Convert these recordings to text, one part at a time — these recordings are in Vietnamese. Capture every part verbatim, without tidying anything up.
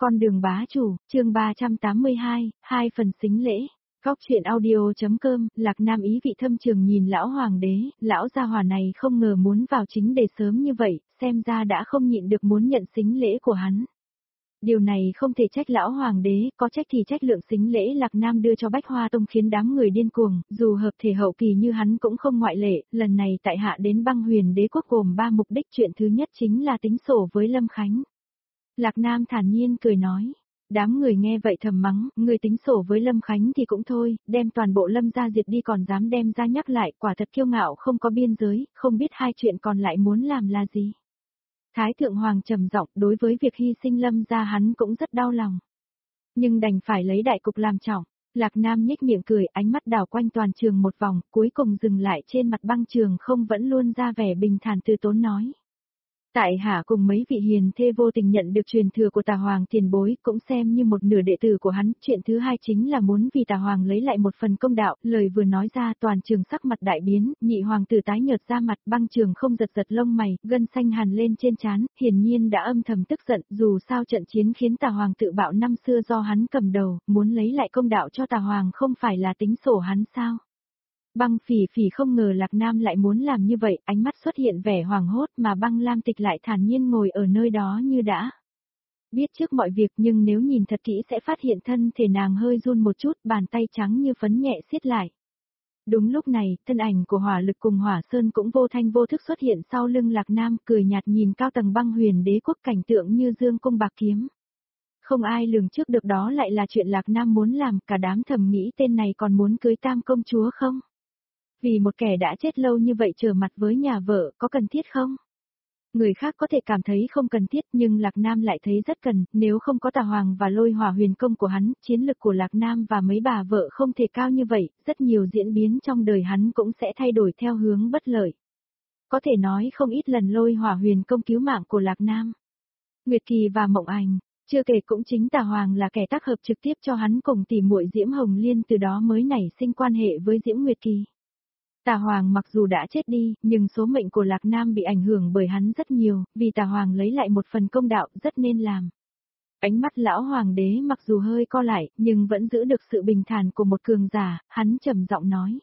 Con đường bá chủ, chương ba trăm tám mươi hai, hai phần xính lễ. Góc truyện audio.com, Lạc Nam ý vị thâm trường nhìn lão hoàng đế, lão gia hỏa này không ngờ muốn vào chính đề sớm như vậy, xem ra đã không nhịn được muốn nhận xính lễ của hắn. Điều này không thể trách lão hoàng đế, có trách thì trách lượng xính lễ Lạc Nam đưa cho Bách Hoa Tông khiến đám người điên cuồng, dù hợp thể hậu kỳ như hắn cũng không ngoại lệ, lần này tại hạ đến băng huyền đế quốc gồm ba mục đích. Chuyện thứ nhất chính là tính sổ với Lâm Khánh. Lạc Nam thản nhiên cười nói. Đám người nghe vậy thầm mắng, người tính sổ với Lâm Khánh thì cũng thôi, đem toàn bộ Lâm gia diệt đi còn dám đem ra nhắc lại, quả thật kiêu ngạo không có biên giới, không biết hai chuyện còn lại muốn làm là gì. Thái thượng hoàng trầm giọng, đối với việc hy sinh Lâm gia hắn cũng rất đau lòng. Nhưng đành phải lấy đại cục làm trọng. Lạc Nam nhếch miệng cười, ánh mắt đảo quanh toàn trường một vòng, cuối cùng dừng lại trên mặt băng trường không vẫn luôn ra vẻ bình thản từ tốn nói. Tại hạ cùng mấy vị hiền thê vô tình nhận được truyền thừa của Tà Hoàng tiền bối, cũng xem như một nửa đệ tử của hắn. Chuyện thứ hai chính là muốn vì Tà Hoàng lấy lại một phần công đạo. Lời vừa nói ra toàn trường sắc mặt đại biến, nhị hoàng tử tái nhợt ra mặt, băng trường không giật giật lông mày, gân xanh hằn lên trên trán, hiển nhiên đã âm thầm tức giận. Dù sao trận chiến khiến Tà Hoàng tự bạo năm xưa do hắn cầm đầu, muốn lấy lại công đạo cho Tà Hoàng không phải là tính sổ hắn sao? Băng Phỉ Phỉ không ngờ Lạc Nam lại muốn làm như vậy, ánh mắt xuất hiện vẻ hoảng hốt mà Băng Lam Tịch lại thản nhiên ngồi ở nơi đó như đã biết trước mọi việc, nhưng nếu nhìn thật kỹ sẽ phát hiện thân thể nàng hơi run một chút, bàn tay trắng như phấn nhẹ siết lại. Đúng lúc này, thân ảnh của Hỏa Lực cùng Hỏa Sơn cũng vô thanh vô thức xuất hiện sau lưng Lạc Nam, cười nhạt nhìn cao tầng băng huyền đế quốc, cảnh tượng như dương cung bạc kiếm. Không ai lường trước được đó lại là chuyện Lạc Nam muốn làm, cả đám thầm nghĩ tên này còn muốn cưới tam công chúa không? Vì một kẻ đã chết lâu như vậy trở mặt với nhà vợ, có cần thiết không? Người khác có thể cảm thấy không cần thiết, nhưng Lạc Nam lại thấy rất cần. Nếu không có Tà Hoàng và Lôi Hỏa huyền công của hắn, chiến lực của Lạc Nam và mấy bà vợ không thể cao như vậy, rất nhiều diễn biến trong đời hắn cũng sẽ thay đổi theo hướng bất lợi. Có thể nói không ít lần Lôi Hỏa huyền công cứu mạng của Lạc Nam. Nguyệt Kỳ và Mộng Ảnh, chưa kể cũng chính Tà Hoàng là kẻ tác hợp trực tiếp cho hắn cùng tỷ muội Diễm Hồng Liên, từ đó mới nảy sinh quan hệ với Diễm Nguyệt Kỳ. Tà Hoàng mặc dù đã chết đi, nhưng số mệnh của Lạc Nam bị ảnh hưởng bởi hắn rất nhiều, vì Tà Hoàng lấy lại một phần công đạo rất nên làm. Ánh mắt lão hoàng đế mặc dù hơi co lại, nhưng vẫn giữ được sự bình thản của một cường giả, hắn trầm giọng nói.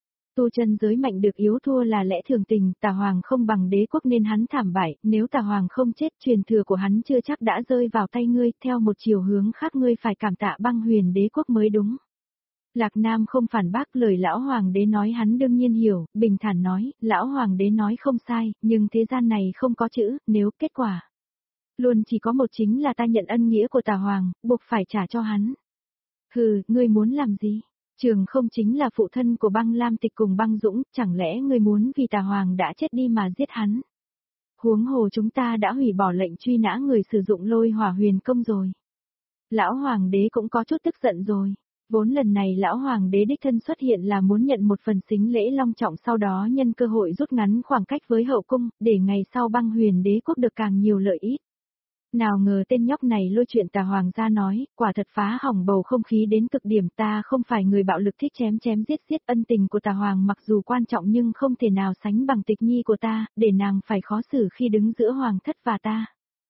Tu chân giới mạnh được yếu thua là lẽ thường tình, Tà Hoàng không bằng đế quốc nên hắn thảm bại, nếu Tà Hoàng không chết truyền thừa của hắn chưa chắc đã rơi vào tay ngươi, theo một chiều hướng khác ngươi phải cảm tạ băng huyền đế quốc mới đúng. Lạc Nam không phản bác lời lão hoàng đế nói, hắn đương nhiên hiểu, bình thản nói, lão hoàng đế nói không sai, nhưng thế gian này không có chữ, nếu kết quả luôn chỉ có một chính là ta nhận ân nghĩa của Tà Hoàng, buộc phải trả cho hắn. Hừ, ngươi muốn làm gì? Trường không chính là phụ thân của Băng Lam Tịch cùng Băng Dũng, chẳng lẽ ngươi muốn vì Tà Hoàng đã chết đi mà giết hắn? Huống hồ chúng ta đã hủy bỏ lệnh truy nã người sử dụng Lôi Hỏa huyền công rồi. Lão hoàng đế cũng có chút tức giận rồi. Vốn lần này lão hoàng đế đích thân xuất hiện là muốn nhận một phần xính lễ long trọng, sau đó nhân cơ hội rút ngắn khoảng cách với hậu cung, để ngày sau băng huyền đế quốc được càng nhiều lợi ích. Nào ngờ tên nhóc này lôi chuyện Tà Hoàng ra nói, quả thật phá hỏng bầu không khí đến cực điểm. Ta không phải người bạo lực thích chém chém giết giết, ân tình của Tà Hoàng mặc dù quan trọng nhưng không thể nào sánh bằng Tịch nhi của ta, để nàng phải khó xử khi đứng giữa hoàng thất và ta.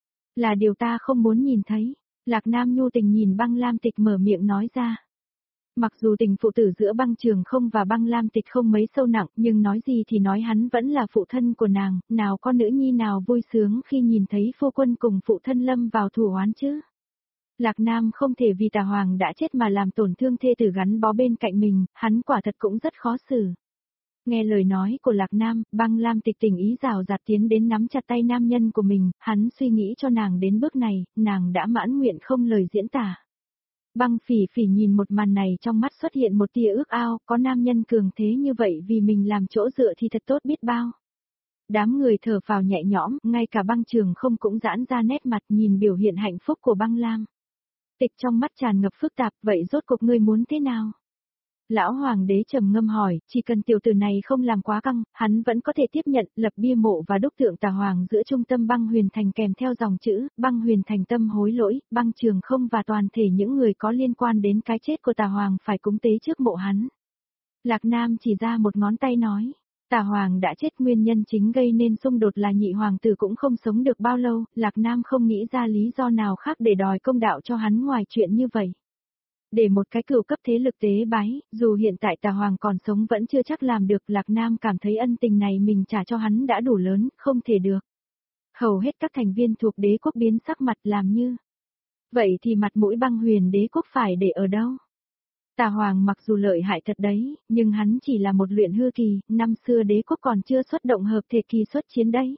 Là điều ta không muốn nhìn thấy. Lạc Nam nhu tình nhìn Băng Lam Tịch mở miệng nói ra. Mặc dù tình phụ tử giữa Băng Trường Không và Băng Lam Tịch không mấy sâu nặng, nhưng nói gì thì nói hắn vẫn là phụ thân của nàng, nào có nữ nhi nào vui sướng khi nhìn thấy phu quân cùng phụ thân lâm vào thù oán chứ. Lạc Nam không thể vì Tà Hoàng đã chết mà làm tổn thương thê tử gắn bó bên cạnh mình, hắn quả thật cũng rất khó xử. Nghe lời nói của Lạc Nam, Băng Lam Tịch tình ý rào rạt tiến đến nắm chặt tay nam nhân của mình, hắn suy nghĩ cho nàng đến bước này, nàng đã mãn nguyện không lời diễn tả. Băng Phỉ Phỉ nhìn một màn này trong mắt xuất hiện một tia ước ao, có nam nhân cường thế như vậy vì mình làm chỗ dựa thì thật tốt biết bao. Đám người thở phào nhẹ nhõm, ngay cả Băng Trường Không cũng giãn ra nét mặt nhìn biểu hiện hạnh phúc của Băng Lam Tịch trong mắt tràn ngập phức tạp, vậy rốt cuộc ngươi muốn thế nào? Lão hoàng đế trầm ngâm hỏi, chỉ cần tiểu tử này không làm quá căng, hắn vẫn có thể tiếp nhận, lập bia mộ và đúc tượng Tà Hoàng giữa trung tâm băng huyền thành kèm theo dòng chữ, băng huyền thành tâm hối lỗi, Băng Trường Không và toàn thể những người có liên quan đến cái chết của Tà Hoàng phải cúng tế trước mộ hắn. Lạc Nam chỉ ra một ngón tay nói, Tà Hoàng đã chết, nguyên nhân chính gây nên xung đột là nhị hoàng tử cũng không sống được bao lâu, Lạc Nam không nghĩ ra lý do nào khác để đòi công đạo cho hắn ngoài chuyện như vậy. Để một cái cửu cấp thế lực tế bái, dù hiện tại Tà Hoàng còn sống vẫn chưa chắc làm được, Lạc Nam cảm thấy ân tình này mình trả cho hắn đã đủ lớn, không thể được. Hầu hết các thành viên thuộc đế quốc biến sắc mặt làm như. Vậy thì mặt mũi Băng Huyền đế quốc phải để ở đâu? Tà Hoàng mặc dù lợi hại thật đấy, nhưng hắn chỉ là một luyện hư kỳ, năm xưa đế quốc còn chưa xuất động hợp thể kỳ xuất chiến đấy.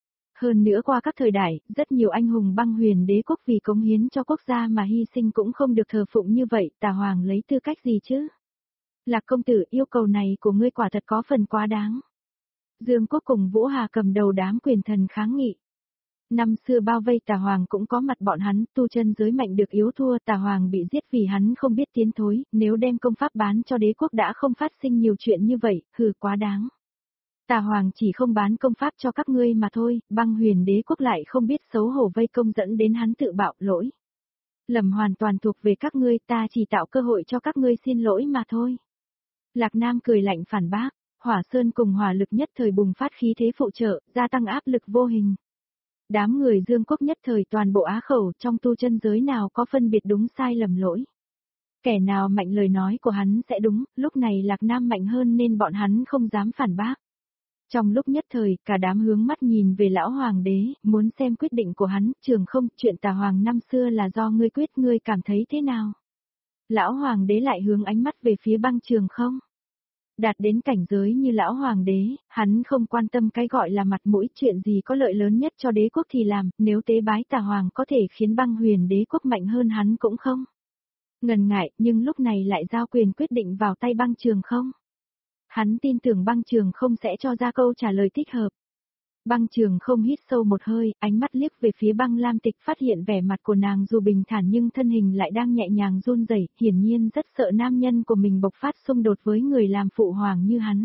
Hơn nữa qua các thời đại, rất nhiều anh hùng Băng Huyền đế quốc vì cống hiến cho quốc gia mà hy sinh cũng không được thờ phụng như vậy, Tà Hoàng lấy tư cách gì chứ? Lạc công tử, yêu cầu này của ngươi quả thật có phần quá đáng. Dương Quốc cùng Vũ Hà cầm đầu đám quyền thần kháng nghị. Năm xưa bao vây Tà Hoàng cũng có mặt bọn hắn, tu chân giới mạnh được yếu thua, Tà Hoàng bị giết vì hắn không biết tiến thối, nếu đem công pháp bán cho đế quốc đã không phát sinh nhiều chuyện như vậy, hừ quá đáng. Tà Hoàng chỉ không bán công pháp cho các ngươi mà thôi, Băng Huyền đế quốc lại không biết xấu hổ vây công dẫn đến hắn tự bạo lỗi. Lầm hoàn toàn thuộc về các ngươi, ta chỉ tạo cơ hội cho các ngươi xin lỗi mà thôi. Lạc Nam cười lạnh phản bác, Hỏa Sơn cùng hỏa lực nhất thời bùng phát khí thế phụ trợ, gia tăng áp lực vô hình. Đám người Dương Quốc nhất thời toàn bộ á khẩu, trong tu chân giới nào có phân biệt đúng sai lầm lỗi. Kẻ nào mạnh lời nói của hắn sẽ đúng, lúc này Lạc Nam mạnh hơn nên bọn hắn không dám phản bác. Trong lúc nhất thời, cả đám hướng mắt nhìn về lão hoàng đế, muốn xem quyết định của hắn, Trường Không, chuyện Tà Hoàng năm xưa là do ngươi quyết, ngươi cảm thấy thế nào? Lão hoàng đế lại hướng ánh mắt về phía Băng Trường Không. Đạt đến cảnh giới như lão hoàng đế, hắn không quan tâm cái gọi là mặt mũi, chuyện gì có lợi lớn nhất cho đế quốc thì làm, nếu tế bái Tà Hoàng có thể khiến Băng Huyền đế quốc mạnh hơn hắn cũng không. Ngần ngại, nhưng lúc này lại giao quyền quyết định vào tay Băng Trường Không. Hắn tin tưởng Băng Trường Không sẽ cho ra câu trả lời thích hợp. Băng Trường Không hít sâu một hơi, ánh mắt liếc về phía Băng Lam Tịch, phát hiện vẻ mặt của nàng dù bình thản nhưng thân hình lại đang nhẹ nhàng run rẩy, hiển nhiên rất sợ nam nhân của mình bộc phát xung đột với người làm phụ hoàng như hắn.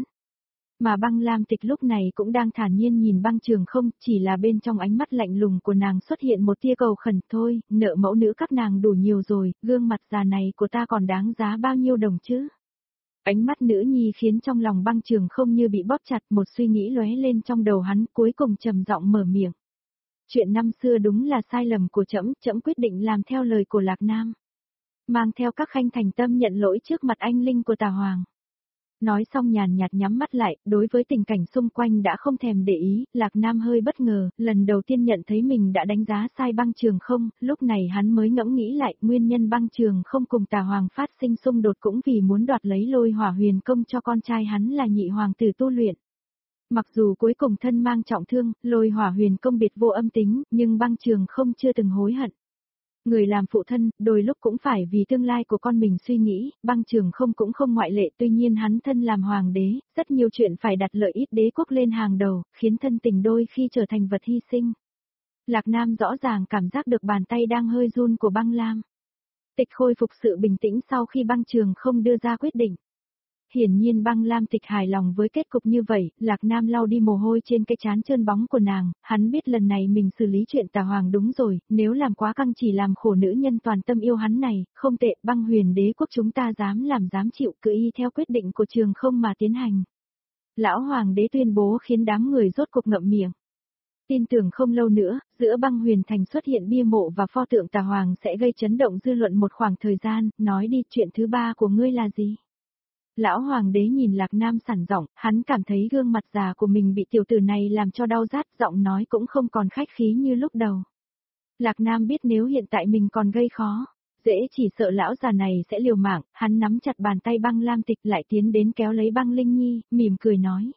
Mà Băng Lam Tịch lúc này cũng đang thản nhiên nhìn Băng Trường Không, chỉ là bên trong ánh mắt lạnh lùng của nàng xuất hiện một tia cầu khẩn thôi, nợ mẫu nữ các nàng đủ nhiều rồi, gương mặt già này của ta còn đáng giá bao nhiêu đồng chứ? Ánh mắt nữ nhi khiến trong lòng Băng Trường Không như bị bóp chặt, một suy nghĩ lóe lên trong đầu hắn, cuối cùng trầm giọng mở miệng. Chuyện năm xưa đúng là sai lầm của trẫm, trẫm quyết định làm theo lời của Lạc Nam. Mang theo các khanh thành tâm nhận lỗi trước mặt anh linh của Tà Hoàng. Nói xong nhàn nhạt nhắm mắt lại, đối với tình cảnh xung quanh đã không thèm để ý, Lạc Nam hơi bất ngờ, lần đầu tiên nhận thấy mình đã đánh giá sai Băng Trường Không, lúc này hắn mới ngẫm nghĩ lại, nguyên nhân Băng Trường Không cùng Tà Hoàng phát sinh xung đột cũng vì muốn đoạt lấy Lôi Hỏa Huyền Công cho con trai hắn là nhị hoàng tử tu luyện. Mặc dù cuối cùng thân mang trọng thương, Lôi Hỏa Huyền Công biệt vô âm tính, nhưng Băng Trường Không chưa từng hối hận. Người làm phụ thân, đôi lúc cũng phải vì tương lai của con mình suy nghĩ, Băng Trường Không cũng không ngoại lệ, tuy nhiên hắn thân làm hoàng đế, rất nhiều chuyện phải đặt lợi ích đế quốc lên hàng đầu, khiến thân tình đôi khi trở thành vật hy sinh. Lạc Nam rõ ràng cảm giác được bàn tay đang hơi run của Băng Lam Tịch khôi phục sự bình tĩnh sau khi Băng Trường Không đưa ra quyết định. Hiển nhiên Băng Lam Tịch hài lòng với kết cục như vậy, Lạc Nam lau đi mồ hôi trên cái trán trơn bóng của nàng, hắn biết lần này mình xử lý chuyện Tà Hoàng đúng rồi, nếu làm quá căng chỉ làm khổ nữ nhân toàn tâm yêu hắn này, không tệ, Băng Huyền đế quốc chúng ta dám làm dám chịu, cứ y theo quyết định của Trường Không mà tiến hành. Lão Hoàng đế tuyên bố khiến đám người rốt cục ngậm miệng. Tin tưởng không lâu nữa, giữa Băng Huyền thành xuất hiện bia mộ và pho tượng Tà Hoàng sẽ gây chấn động dư luận một khoảng thời gian, nói đi, chuyện thứ ba của ngươi là gì? Lão Hoàng đế nhìn Lạc Nam sẵn giọng, hắn cảm thấy gương mặt già của mình bị tiểu tử này làm cho đau rát, giọng nói cũng không còn khách khí như lúc đầu. Lạc Nam biết nếu hiện tại mình còn gây khó, dễ chỉ sợ lão già này sẽ liều mạng, hắn nắm chặt bàn tay Băng Lam Tịch lại tiến đến kéo lấy Băng Linh Nhi, mỉm cười nói.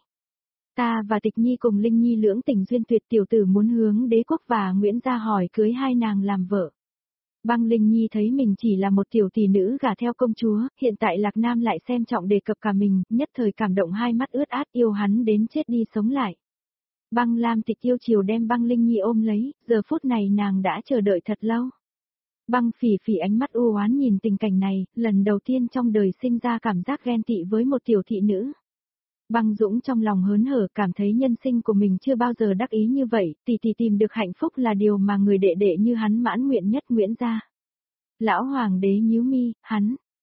Ta và Tịch Nhi cùng Linh Nhi lưỡng tình duyên tuyệt, tiểu tử muốn hướng đế quốc và Nguyễn gia hỏi cưới hai nàng làm vợ. Băng Linh Nhi thấy mình chỉ là một tiểu tỷ nữ gả theo công chúa, hiện tại Lạc Nam lại xem trọng đề cập cả mình, nhất thời cảm động hai mắt ướt át, yêu hắn đến chết đi sống lại. Băng Lam Tịch yêu chiều đem Băng Linh Nhi ôm lấy, giờ phút này nàng đã chờ đợi thật lâu. Băng Phỉ Phỉ ánh mắt u oán nhìn tình cảnh này, lần đầu tiên trong đời sinh ra cảm giác ghen tị với một tiểu thị nữ. Băng Dũng trong lòng hớn hở, cảm thấy nhân sinh của mình chưa bao giờ đắc ý như vậy, tỷ tỷ tìm được hạnh phúc là điều mà người đệ đệ như hắn mãn nguyện nhất. Nguyễn gia. Lão Hoàng đế nhíu mi, hắn,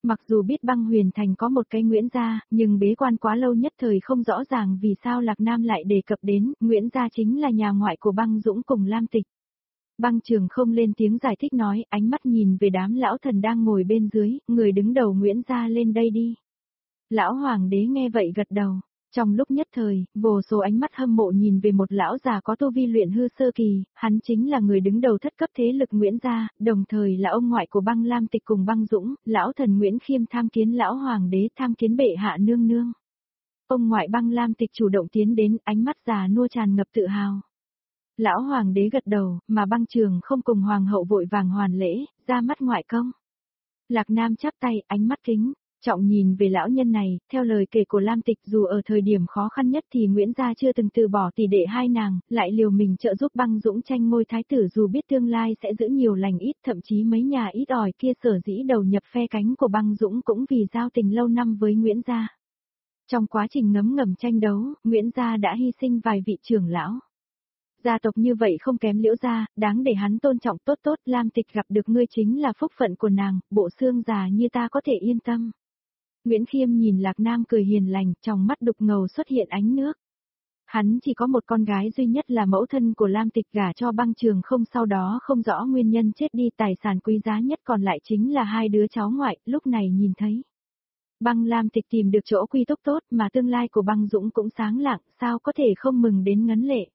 Mặc dù biết băng huyền thành có một cái Nguyễn gia, nhưng bế quan quá lâu nhất thời không rõ ràng vì sao Lạc Nam lại đề cập đến, Nguyễn gia chính là nhà ngoại của băng Dũng cùng Lam Tịch. Băng Trường không lên tiếng giải thích nói, ánh mắt nhìn về đám lão thần đang ngồi bên dưới, người đứng đầu Nguyễn gia lên đây đi. Lão hoàng đế nghe vậy gật đầu. Trong lúc nhất thời, vô số ánh mắt hâm mộ nhìn về một lão già có tu vi luyện hư sơ kỳ, hắn chính là người đứng đầu thất cấp thế lực Nguyễn gia, đồng thời là ông ngoại của băng Lam Tịch cùng băng Dũng, lão thần Nguyễn Khiêm tham kiến lão hoàng đế, tham kiến bệ hạ nương nương. Ông ngoại băng Lam Tịch chủ động tiến đến, ánh mắt già nua tràn ngập tự hào. Lão hoàng đế gật đầu, mà băng Trường không cùng hoàng hậu vội vàng hoàn lễ, ra mắt ngoại công. Lạc Nam chắp tay, ánh mắt kính trọng nhìn về lão nhân này, theo lời kể của Lam Tịch, dù ở thời điểm khó khăn nhất thì Nguyễn gia chưa từng từ bỏ tỷ đệ hai nàng, lại liều mình trợ giúp băng Dũng tranh ngôi thái tử dù biết tương lai sẽ giữ nhiều lành ít, thậm chí mấy nhà ít ỏi kia sở dĩ đầu nhập phe cánh của băng Dũng cũng vì giao tình lâu năm với Nguyễn gia. Trong quá trình ngấm ngầm tranh đấu, Nguyễn gia đã hy sinh vài vị trưởng lão. Gia tộc như vậy không kém Liễu gia, đáng để hắn tôn trọng. Tốt tốt, Lam Tịch gặp được ngươi chính là phúc phận của nàng, bộ xương già như ta có thể yên tâm. Nguyễn Khiêm nhìn Lạc Nam cười hiền lành, trong mắt đục ngầu xuất hiện ánh nước. Hắn chỉ có một con gái duy nhất là mẫu thân của Lam Tịch gả cho băng Trường không, sau đó không rõ nguyên nhân chết đi, tài sản quý giá nhất còn lại chính là hai đứa cháu ngoại, lúc này nhìn thấy. Băng Lam Tịch tìm được chỗ quy túc tốt mà tương lai của băng Dũng cũng sáng lạng, sao có thể không mừng đến ngấn lệ.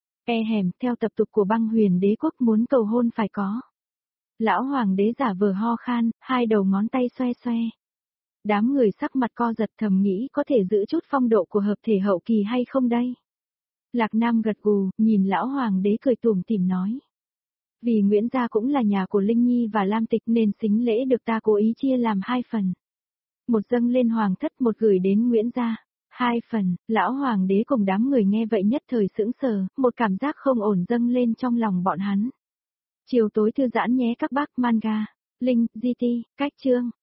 E hèm, theo tập tục của băng huyền đế quốc muốn cầu hôn phải có. Lão hoàng đế giả vờ ho khan, hai đầu ngón tay xoe xoe. Đám người sắc mặt co giật thầm nghĩ có thể giữ chút phong độ của hợp thể hậu kỳ hay không đây? Lạc Nam gật gù, nhìn lão hoàng đế cười tủm tỉm nói. Vì Nguyễn gia cũng là nhà của Linh Nhi và Lam Tịch nên sính lễ được ta cố ý chia làm hai phần. Một dâng lên hoàng thất, một gửi đến Nguyễn gia. Hai phần, lão hoàng đế cùng đám người nghe vậy nhất thời sững sờ, một cảm giác không ổn dâng lên trong lòng bọn hắn. Chiều tối thư giãn nhé các bác. Manga, link, giê tê, cách chương.